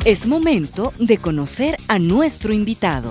Es momento de conocer a nuestro invitado.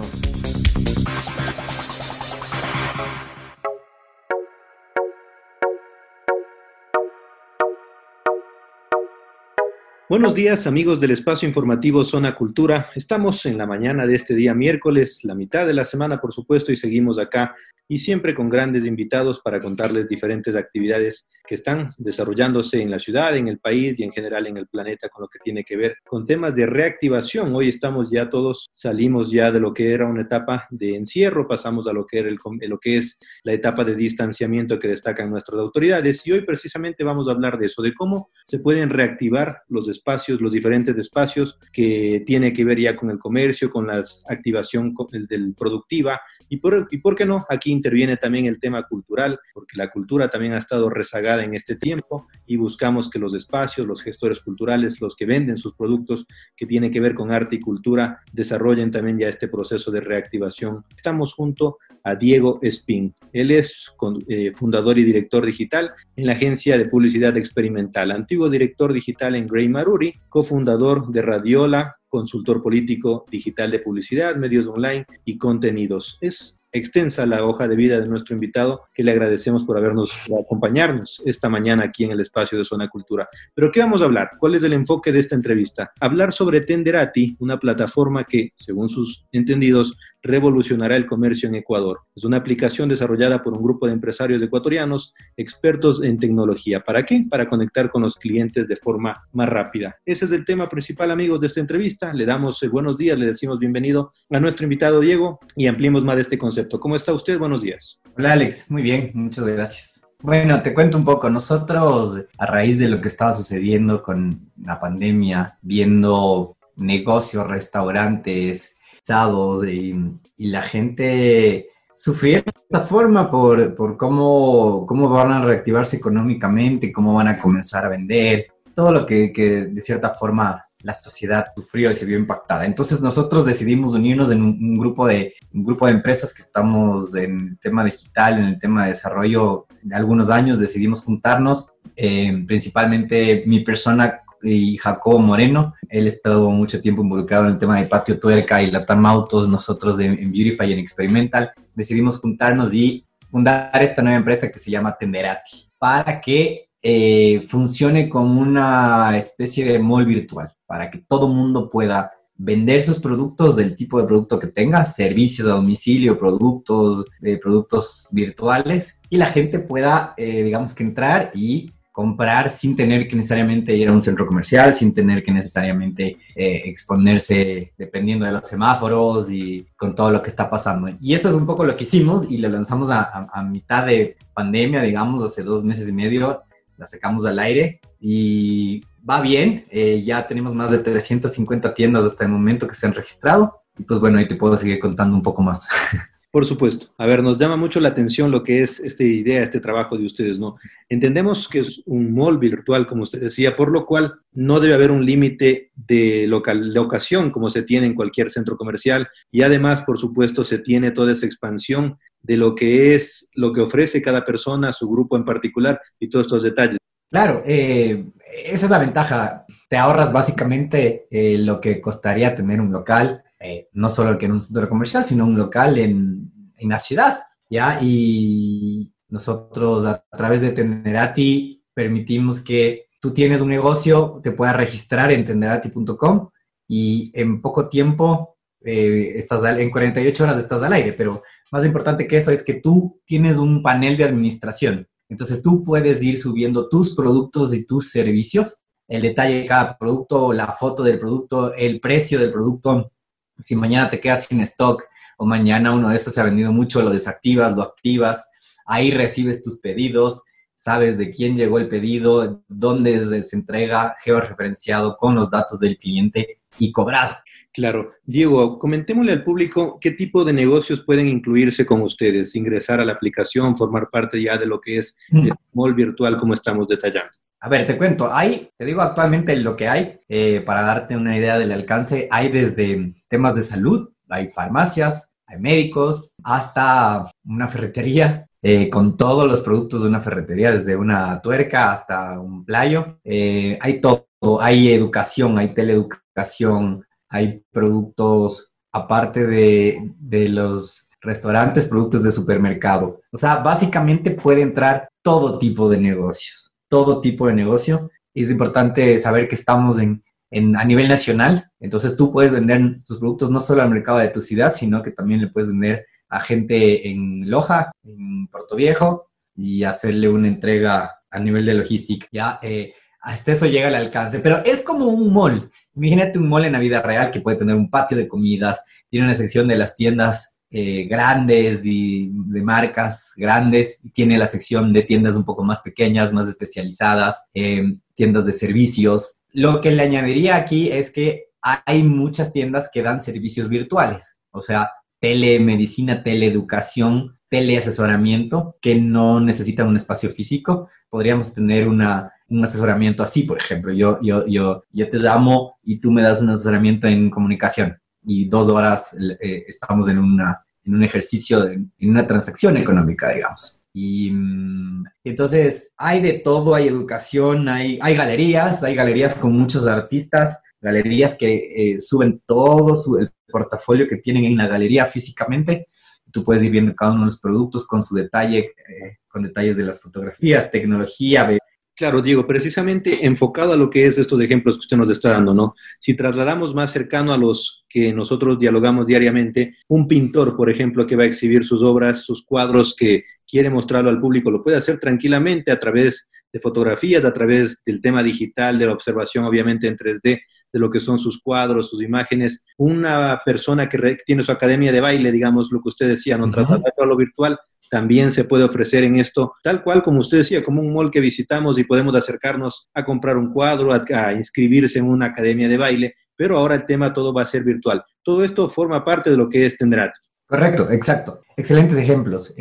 Buenos días, amigos del espacio informativo Zona Cultura. Estamos en la mañana de este día miércoles, la mitad de la semana, por supuesto, y seguimos acá y siempre con grandes invitados para contarles diferentes actividades que están desarrollándose en la ciudad, en el país y en general en el planeta con lo que tiene que ver con temas de reactivación. Hoy estamos ya todos, salimos ya de lo que era una etapa de encierro, pasamos a lo que era lo que es la etapa de distanciamiento que destacan nuestras autoridades, y hoy precisamente vamos a hablar de eso, de cómo se pueden reactivar los espacios, los diferentes espacios que tiene que ver ya con el comercio, con la activación del productiva, y por qué no, aquí interviene también el tema cultural, porque la cultura también ha estado rezagada en este tiempo y buscamos que los espacios, los gestores culturales, los que venden sus productos que tienen que ver con arte y cultura, desarrollen también ya este proceso de reactivación. Estamos junto a Diego Espín. Él es fundador y director digital en la agencia de publicidad experimental, antiguo director digital en Grey Maruri, cofundador de Radiola, consultor político digital de publicidad, medios online y contenidos. Es extensa la hoja de vida de nuestro invitado, que le agradecemos por acompañarnos esta mañana aquí en el espacio de Zona Cultura. Pero ¿qué vamos a hablar? ¿Cuál es el enfoque de esta entrevista? Hablar sobre Tenderati, una plataforma que, según sus entendidos, revolucionará el comercio en Ecuador. Es una aplicación desarrollada por un grupo de empresarios ecuatorianos expertos en tecnología. ¿Para qué? Para conectar con los clientes de forma más rápida. Ese es el tema principal, amigos, de esta entrevista. Le damos buenos días, le decimos bienvenido a nuestro invitado Diego y ampliemos más de este concepto. ¿Cómo está usted? Buenos días. Hola, Alex. Muy bien, muchas gracias. Bueno, te cuento un poco. Nosotros, a raíz de lo que estaba sucediendo con la pandemia, viendo negocios, restaurantes, y la gente sufría de esta forma por cómo van a reactivarse económicamente, cómo van a comenzar a vender, todo lo que de cierta forma la sociedad sufrió y se vio impactada. Entonces nosotros decidimos unirnos en un grupo de empresas que estamos en el tema digital, en el tema de desarrollo de algunos años. Decidimos juntarnos, principalmente mi persona y Jacobo Moreno. Él ha estado mucho tiempo involucrado en el tema de Patio Tuerca y Latam Autos. Nosotros en Beautify y en Experimental decidimos juntarnos y fundar esta nueva empresa que se llama Tenderati, para que funcione como una especie de mall virtual, para que todo mundo pueda vender sus productos del tipo de producto que tenga, servicios a domicilio, productos virtuales, y la gente pueda, digamos que entrar y comprar sin tener que necesariamente ir a un centro comercial, sin tener que necesariamente exponerse dependiendo de los semáforos y con todo lo que está pasando. Y eso es un poco lo que hicimos y lo lanzamos a mitad de pandemia, digamos, hace 2 meses y medio, la sacamos al aire y va bien. Ya tenemos más de 350 tiendas hasta el momento que se han registrado y pues bueno, ahí te puedo seguir contando un poco más. Por supuesto. A ver, nos llama mucho la atención lo que es esta idea, este trabajo de ustedes, ¿no? Entendemos que es un mall virtual, como usted decía, por lo cual no debe haber un límite de ocasión como se tiene en cualquier centro comercial, y además, por supuesto, se tiene toda esa expansión de lo que es, lo que ofrece cada persona, su grupo en particular y todos estos detalles. Claro, esa es la ventaja. Te ahorras básicamente lo que costaría tener un local, no solo que en un centro comercial, sino un local en la ciudad, ¿ya? Y nosotros a través de Tenderati permitimos que tú tienes un negocio, te puedas registrar en tenderati.com y en poco tiempo, en 48 horas estás al aire, pero más importante que eso es que tú tienes un panel de administración. Entonces tú puedes ir subiendo tus productos y tus servicios, el detalle de cada producto, la foto del producto, el precio del producto. Si mañana te quedas sin stock o mañana uno de esos se ha vendido mucho, lo desactivas, lo activas, ahí recibes tus pedidos, sabes de quién llegó el pedido, dónde se entrega, georreferenciado con los datos del cliente y cobrado. Claro. Diego, comentémosle al público qué tipo de negocios pueden incluirse con ustedes, ingresar a la aplicación, formar parte ya de lo que es el mall virtual como estamos detallando. A ver, te cuento, te digo actualmente lo que hay, para darte una idea del alcance, hay desde temas de salud, hay farmacias, hay médicos, hasta una ferretería, con todos los productos de una ferretería, desde una tuerca hasta un playo, hay todo, hay educación, hay teleeducación, educación, hay productos aparte de los restaurantes, productos de supermercado. O sea, básicamente puede entrar todo tipo de negocios, todo tipo de negocio. Es importante saber que estamos a nivel nacional, entonces tú puedes vender tus productos no solo al mercado de tu ciudad, sino que también le puedes vender a gente en Loja, en Puerto Viejo, y hacerle una entrega a nivel de logística. Ya, hasta eso llega al alcance, pero es como un mall. Imagínate un mall en la vida real que puede tener un patio de comidas, tiene una sección de las tiendas grandes, de marcas grandes, y tiene la sección de tiendas un poco más pequeñas, más especializadas, tiendas de servicios. Lo que le añadiría aquí es que hay muchas tiendas que dan servicios virtuales, o sea, telemedicina, teleeducación, teleasesoramiento, que no necesitan un espacio físico. Podríamos tener un asesoramiento así, por ejemplo. Yo te llamo y tú me das un asesoramiento en comunicación y 2 horas estamos en un ejercicio, en una transacción económica, digamos. Y entonces hay de todo, hay educación, hay galerías con muchos artistas, galerías que suben todo el portafolio que tienen en la galería físicamente. Tú puedes ir viendo cada uno de los productos con su detalle, con detalles de las fotografías, tecnología. Claro, Diego, precisamente enfocado a lo que es estos ejemplos que usted nos está dando, ¿no? Si trasladamos más cercano a los que nosotros dialogamos diariamente, un pintor, por ejemplo, que va a exhibir sus obras, sus cuadros, que quiere mostrarlo al público, lo puede hacer tranquilamente a través de fotografías, a través del tema digital, de la observación, obviamente en 3D, de lo que son sus cuadros, sus imágenes. Una persona que tiene su academia de baile, digamos, lo que usted decía, ¿no? Trasladarlo a lo virtual, también se puede ofrecer en esto, tal cual como usted decía, como un mall que visitamos y podemos acercarnos a comprar un cuadro, a inscribirse en una academia de baile, pero ahora el tema todo va a ser virtual. Todo esto forma parte de lo que es Tenderati. Correcto, exacto. Excelentes ejemplos.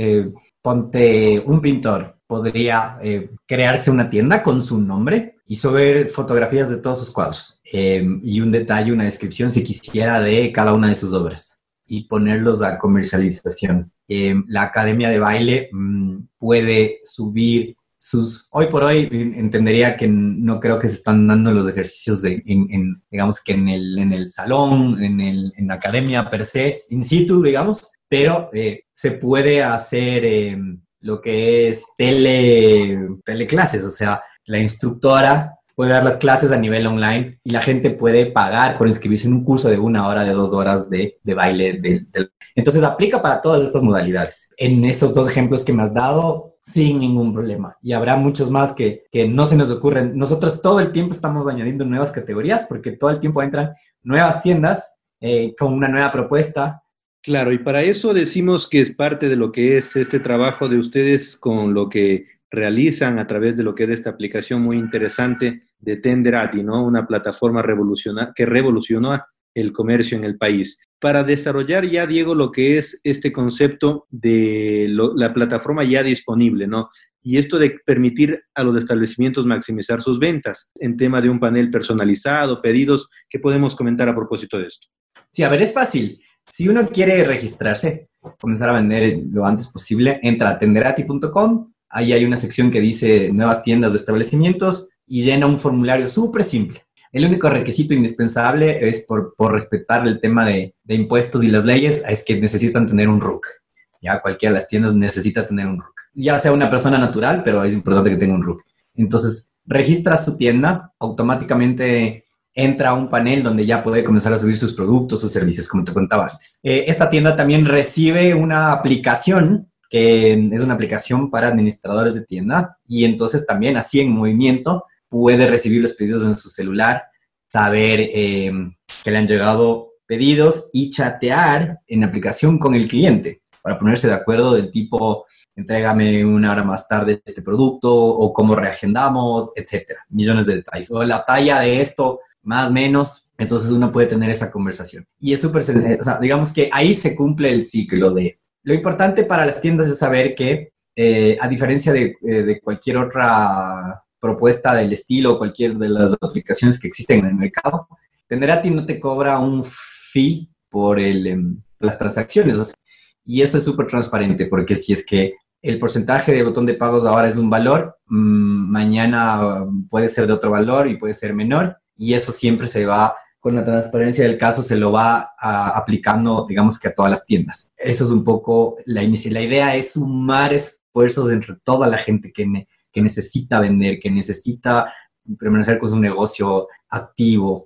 Ponte un pintor, podría crearse una tienda con su nombre y subir fotografías de todos sus cuadros y un detalle, una descripción, si quisiera, de cada una de sus obras y ponerlos a comercialización. La academia de baile puede subir hoy por hoy entendería que no creo que se están dando los ejercicios digamos que en el salón, en la academia per se, in situ, digamos, pero se puede hacer lo que es teleclases, o sea, la instructora puede dar las clases a nivel online y la gente puede pagar por inscribirse en un curso de 1 hora, de 2 horas de baile. Entonces aplica para todas estas modalidades. En esos 2 ejemplos que me has dado, sin ningún problema. Y habrá muchos más que no se nos ocurren. Nosotros todo el tiempo estamos añadiendo nuevas categorías porque todo el tiempo entran nuevas tiendas con una nueva propuesta. Claro, y para eso decimos que es parte de lo que es este trabajo de ustedes con lo que realizan a través de lo que es esta aplicación muy interesante de Tenderati, ¿no? Una plataforma que revolucionó el comercio en el país. Para desarrollar ya, Diego, lo que es este concepto de la plataforma ya disponible, ¿no? Y esto de permitir a los establecimientos maximizar sus ventas en tema de un panel personalizado, pedidos, ¿qué podemos comentar a propósito de esto? Sí, a ver, es fácil. Si uno quiere registrarse, comenzar a vender lo antes posible, entra a tenderati.com. Ahí hay una sección que dice nuevas tiendas o establecimientos y llena un formulario súper simple. El único requisito indispensable es por respetar el tema de impuestos y las leyes, es que necesitan tener un RUC. Ya cualquiera de las tiendas necesita tener un RUC. Ya sea una persona natural, pero es importante que tenga un RUC. Entonces, registra su tienda, automáticamente entra a un panel donde ya puede comenzar a subir sus productos, sus servicios, como te contaba antes. Esta tienda también recibe una aplicación que es una aplicación para administradores de tienda y entonces también así en movimiento puede recibir los pedidos en su celular, saber que le han llegado pedidos y chatear en aplicación con el cliente para ponerse de acuerdo del tipo, entrégame 1 hora más tarde este producto o cómo reagendamos, etcétera. Millones de detalles. O la talla de esto, más o menos. Entonces uno puede tener esa conversación. Y es súper, o sea, digamos que ahí se cumple el ciclo de... Lo importante para las tiendas es saber que, a diferencia de cualquier otra propuesta del estilo, cualquier de las aplicaciones que existen en el mercado, Tenderati no te cobra un fee por las transacciones. O sea, y eso es súper transparente, porque si es que el porcentaje de botón de pagos ahora es un valor, mañana puede ser de otro valor y puede ser menor, y eso siempre se va con la transparencia del caso se lo va aplicando, digamos que a todas las tiendas. Eso es un poco la idea es sumar esfuerzos entre toda la gente que necesita vender, que necesita permanecer con su negocio activo,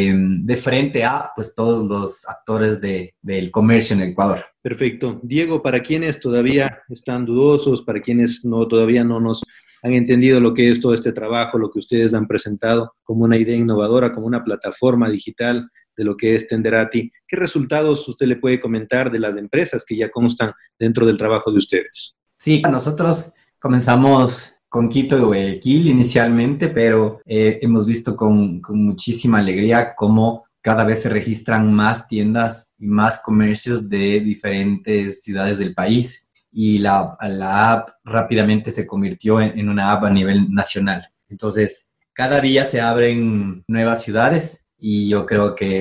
de frente a pues todos los actores del comercio en Ecuador. Perfecto. Diego, para quienes todavía están dudosos, para quienes todavía no nos han entendido lo que es todo este trabajo, lo que ustedes han presentado como una idea innovadora, como una plataforma digital de lo que es Tenderati, ¿qué resultados usted le puede comentar de las empresas que ya constan dentro del trabajo de ustedes? Sí, nosotros comenzamos con Quito y Guayaquil inicialmente, pero hemos visto con muchísima alegría cómo cada vez se registran más tiendas y más comercios de diferentes ciudades del país. Y la app rápidamente se convirtió en una app a nivel nacional. Entonces, cada día se abren nuevas ciudades y yo creo que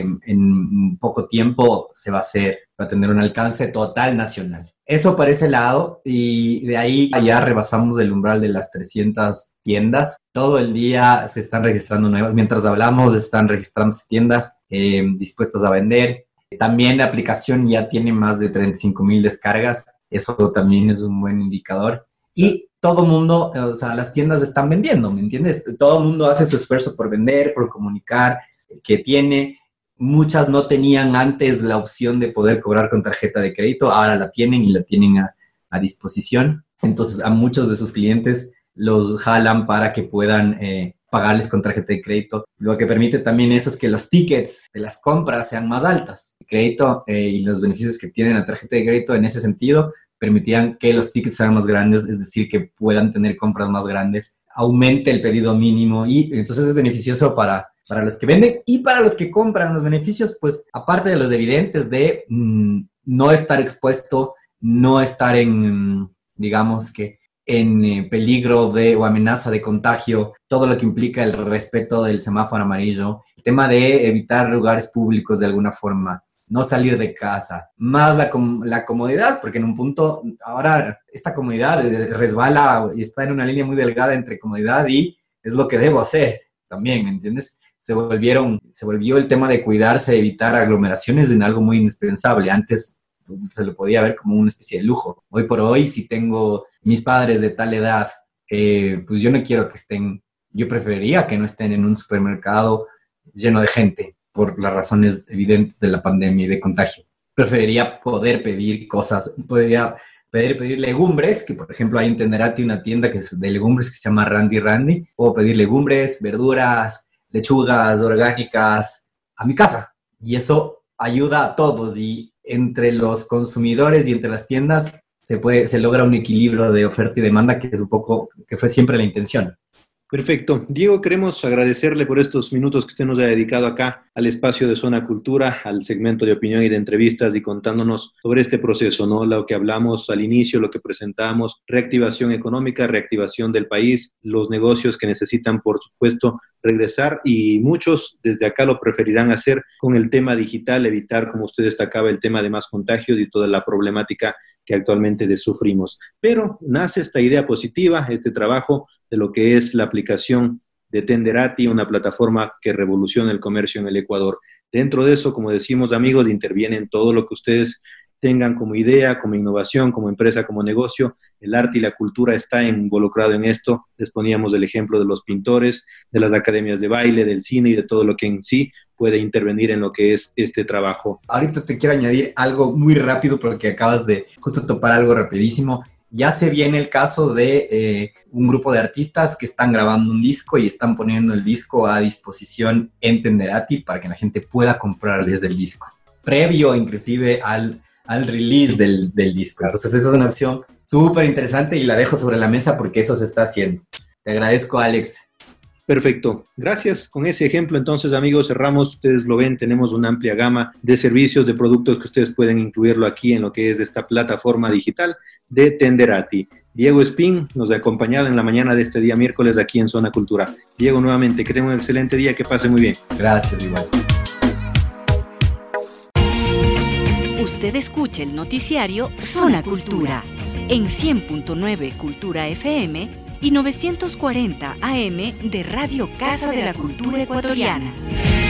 en poco tiempo va a tener un alcance total nacional. Eso por ese lado, y de ahí ya rebasamos el umbral de las 300 tiendas. Todo el día se están registrando nuevas. Mientras hablamos, están registrándose tiendas dispuestas a vender. También la aplicación ya tiene más de 35,000 descargas. Eso también es un buen indicador. Y todo el mundo, o sea, las tiendas están vendiendo, ¿me entiendes? Todo el mundo hace su esfuerzo por vender, por comunicar que tiene. Muchas no tenían antes la opción de poder cobrar con tarjeta de crédito, ahora la tienen y la tienen a disposición. Entonces, a muchos de sus clientes los jalan para que puedan pagarles con tarjeta de crédito. Lo que permite también eso es que los tickets de las compras sean más altas. El crédito y los beneficios que tiene la tarjeta de crédito en ese sentido permitían que los tickets sean más grandes, es decir, que puedan tener compras más grandes, aumente el pedido mínimo y entonces es beneficioso para los que venden y para los que compran. Los beneficios, pues, aparte de los evidentes de no estar expuesto, no estar en, digamos que, en peligro o amenaza de contagio, todo lo que implica el respeto del semáforo amarillo, el tema de evitar lugares públicos de alguna forma, no salir de casa, más la comodidad, porque en un punto ahora esta comodidad resbala y está en una línea muy delgada entre comodidad y es lo que debo hacer también, ¿me entiendes? Se volvió el tema de cuidarse, evitar aglomeraciones en algo muy indispensable. Antes se lo podía ver como una especie de lujo. Hoy por hoy, si tengo mis padres de tal edad, pues yo no quiero que estén, yo preferiría que no estén en un supermercado lleno de gente por las razones evidentes de la pandemia y de contagio. Preferiría poder pedir cosas, pedir legumbres, que por ejemplo hay en Tenderati una tienda que es de legumbres que se llama Randy Randy. Puedo pedir legumbres, verduras, lechugas orgánicas a mi casa. Y eso ayuda a todos y entre los consumidores y entre las tiendas se logra un equilibrio de oferta y demanda que es un poco, que fue siempre la intención. Perfecto. Diego, queremos agradecerle por estos minutos que usted nos ha dedicado acá al espacio de Zona Cultura, al segmento de opinión y de entrevistas y contándonos sobre este proceso, ¿no? Lo que hablamos al inicio, lo que presentamos, reactivación económica, reactivación del país, los negocios que necesitan, por supuesto, regresar y muchos desde acá lo preferirán hacer con el tema digital, evitar, como usted destacaba, el tema de más contagios y toda la problemática que actualmente sufrimos. Pero nace esta idea positiva, este trabajo de lo que es la aplicación de Tenderati, una plataforma que revoluciona el comercio en el Ecuador. Dentro de eso, como decimos, amigos, intervienen todo lo que ustedes tengan como idea, como innovación, como empresa, como negocio. El arte y la cultura está involucrado en esto. Les poníamos el ejemplo de los pintores, de las academias de baile, del cine y de todo lo que en sí puede intervenir en lo que es este trabajo. Ahorita te quiero añadir algo muy rápido porque acabas de justo topar algo rapidísimo. Ya se viene el caso de un grupo de artistas que están grabando un disco y están poniendo el disco a disposición en Tenderati para que la gente pueda comprar desde el disco, previo inclusive al release del disco. Entonces esa es una opción súper interesante y la dejo sobre la mesa porque eso se está haciendo. Te agradezco, Alex. Perfecto. Gracias. Con ese ejemplo, entonces, amigos, cerramos. Ustedes lo ven, tenemos una amplia gama de servicios, de productos que ustedes pueden incluirlo aquí en lo que es esta plataforma digital de Tenderati. Diego Espín nos ha acompañado en la mañana de este día miércoles aquí en Zona Cultura. Diego, nuevamente, que tenga un excelente día, que pase muy bien. Gracias, igual. Usted escucha el noticiario Zona Cultura en 100.9 Cultura FM y 940 AM de Radio Casa de la Cultura Ecuatoriana.